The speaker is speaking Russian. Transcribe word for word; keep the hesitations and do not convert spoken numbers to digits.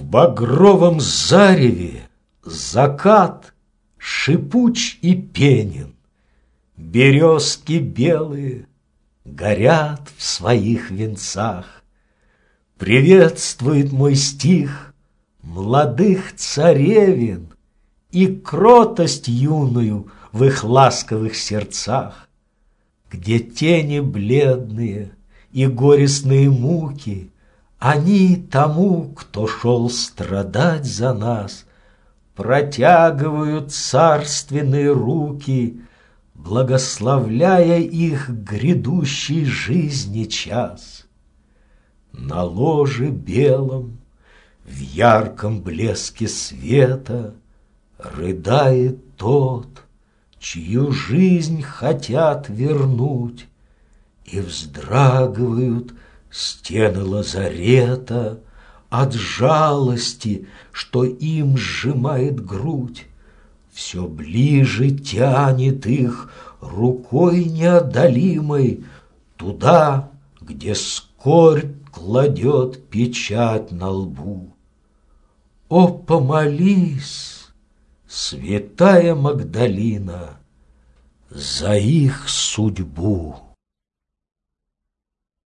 В багровом зареве закат шипуч и пенен, березки белые горят в своих венцах. Приветствует мой стих молодых царевин и кротость юную в их ласковых сердцах, где тени бледные и горестные муки они тому, кто шел страдать за нас, протягивают царственные руки, благословляя их грядущей жизни час. На ложе белом, в ярком блеске света, рыдает тот, чью жизнь хотят вернуть, и вздрагивают стены лазарета от жалости, что им сжимает грудь. Все ближе тянет их рукой неодолимой туда, где скорбь кладет печать на лбу. О, помолись, святая Магдалина, за их судьбу!